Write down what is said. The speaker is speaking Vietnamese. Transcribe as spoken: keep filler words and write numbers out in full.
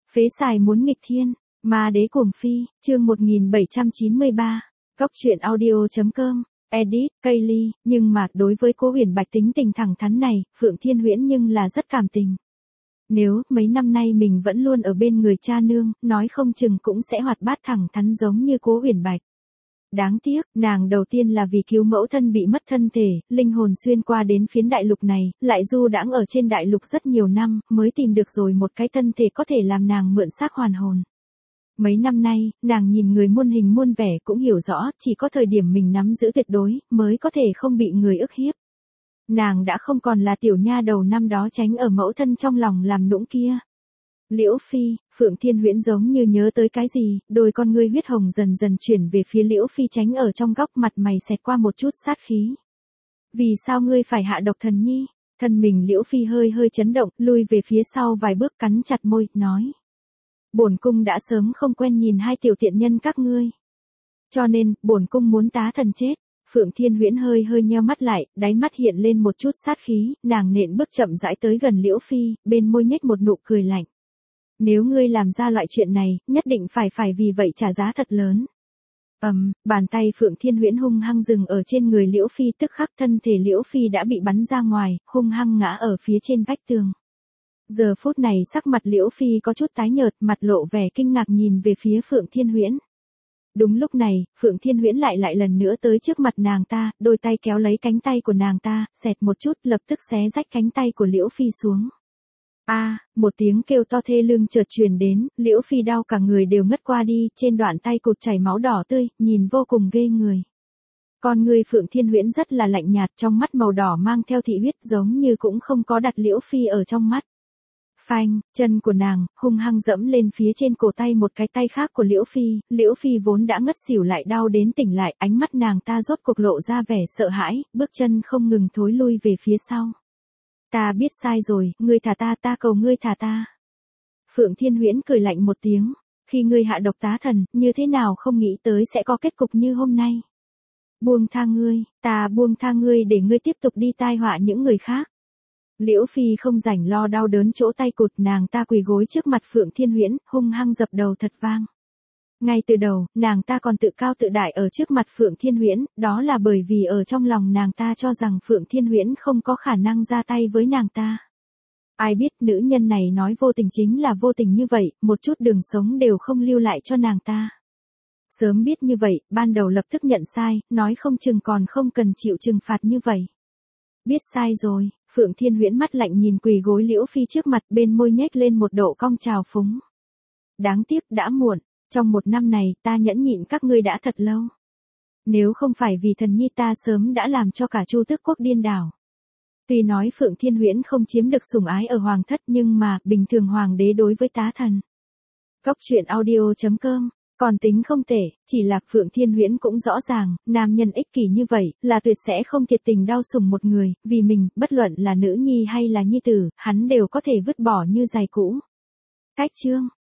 Phế xài muốn nghịch thiên, ma đế cuồng phi, chương một nghìn bảy trăm chín mươi ba, Cóc truyện audio chấm com, edit, Kaylee, nhưng mà đối với Cố Huyền Bạch tính tình thẳng thắn này, Phượng Thiên Huyễn nhưng là rất cảm tình. Nếu mấy năm nay mình vẫn luôn ở bên người cha nương, nói không chừng cũng sẽ hoạt bát thẳng thắn giống như Cố Huyền Bạch. Đáng tiếc, nàng đầu tiên là vì cứu mẫu thân bị mất thân thể, linh hồn xuyên qua đến phiến đại lục này, lại du đãng ở trên đại lục rất nhiều năm, mới tìm được rồi một cái thân thể có thể làm nàng mượn xác hoàn hồn. Mấy năm nay, nàng nhìn người muôn hình muôn vẻ cũng hiểu rõ, chỉ có thời điểm mình nắm giữ tuyệt đối, mới có thể không bị người ức hiếp. Nàng đã không còn là tiểu nha đầu năm đó tránh ở mẫu thân trong lòng làm nũng kia. Liễu Phi, Phượng Thiên Huyễn giống như nhớ tới cái gì, đôi con ngươi huyết hồng dần dần chuyển về phía Liễu Phi tránh ở trong góc mặt mày xẹt qua một chút sát khí. Vì sao ngươi phải hạ độc thần nhi? Thân mình Liễu Phi hơi hơi chấn động, lui về phía sau vài bước cắn chặt môi, nói. Bổn cung đã sớm không quen nhìn hai tiểu tiện nhân các ngươi. Cho nên, bổn cung muốn tá thần chết. Phượng Thiên Huyễn hơi hơi nheo mắt lại, đáy mắt hiện lên một chút sát khí, nàng nện bước chậm rãi tới gần Liễu Phi, bên môi nhếch một nụ cười lạnh. Nếu ngươi làm ra loại chuyện này, nhất định phải phải vì vậy trả giá thật lớn. Ầm, um, bàn tay Phượng Thiên Huyễn hung hăng dừng ở trên người Liễu Phi, tức khắc thân thể Liễu Phi đã bị bắn ra ngoài, hung hăng ngã ở phía trên vách tường. Giờ phút này sắc mặt Liễu Phi có chút tái nhợt, mặt lộ vẻ kinh ngạc nhìn về phía Phượng Thiên Huyễn. Đúng lúc này, Phượng Thiên Huyễn lại lại lần nữa tới trước mặt nàng ta, đôi tay kéo lấy cánh tay của nàng ta, xẹt một chút, lập tức xé rách cánh tay của Liễu Phi xuống. A, à, một tiếng kêu to thê lương chợt truyền đến, Liễu Phi đau cả người đều ngất qua đi, trên đoạn tay cụt chảy máu đỏ tươi, nhìn vô cùng ghê người. Con người Phượng Thiên Huyễn rất là lạnh nhạt, trong mắt màu đỏ mang theo thị huyết giống như cũng không có đặt Liễu Phi ở trong mắt. Phanh, chân của nàng, hung hăng dẫm lên phía trên cổ tay một cái tay khác của Liễu Phi, Liễu Phi vốn đã ngất xỉu lại đau đến tỉnh lại, ánh mắt nàng ta rốt cuộc lộ ra vẻ sợ hãi, bước chân không ngừng thối lui về phía sau. Ta biết sai rồi, ngươi thả ta, ta cầu ngươi thả ta. Phượng Thiên Huyễn cười lạnh một tiếng, khi ngươi hạ độc tá thần, như thế nào không nghĩ tới sẽ có kết cục như hôm nay. Buông tha ngươi, ta buông tha ngươi để ngươi tiếp tục đi tai họa những người khác. Liễu Phi không rảnh lo đau đớn chỗ tay cụt, nàng ta quỳ gối trước mặt Phượng Thiên Huyễn, hung hăng dập đầu thật vang. Ngay từ đầu, nàng ta còn tự cao tự đại ở trước mặt Phượng Thiên Huyễn, đó là bởi vì ở trong lòng nàng ta cho rằng Phượng Thiên Huyễn không có khả năng ra tay với nàng ta. Ai biết nữ nhân này nói vô tình chính là vô tình như vậy, một chút đường sống đều không lưu lại cho nàng ta. Sớm biết như vậy, ban đầu lập tức nhận sai, nói không chừng còn không cần chịu trừng phạt như vậy. Biết sai rồi, Phượng Thiên Huyễn mắt lạnh nhìn quỳ gối Liễu Phi trước mặt, bên môi nhếch lên một độ cong trào phúng. Đáng tiếc đã muộn, trong một năm này ta nhẫn nhịn các ngươi đã thật lâu. Nếu không phải vì thần nhi ta sớm đã làm cho cả Chu Tước quốc điên đảo. Tuy nói Phượng Thiên Huyễn không chiếm được sủng ái ở hoàng thất nhưng mà bình thường hoàng đế đối với tá thần. Cóc truyện audio chấm com. Còn tính không tệ, chỉ là Phượng Thiên Huyễn cũng rõ ràng, nam nhân ích kỷ như vậy, là tuyệt sẽ không thiệt tình đau sủng một người, vì mình, bất luận là nữ nhi hay là nhi tử, hắn đều có thể vứt bỏ như giày cũ. Cách chương.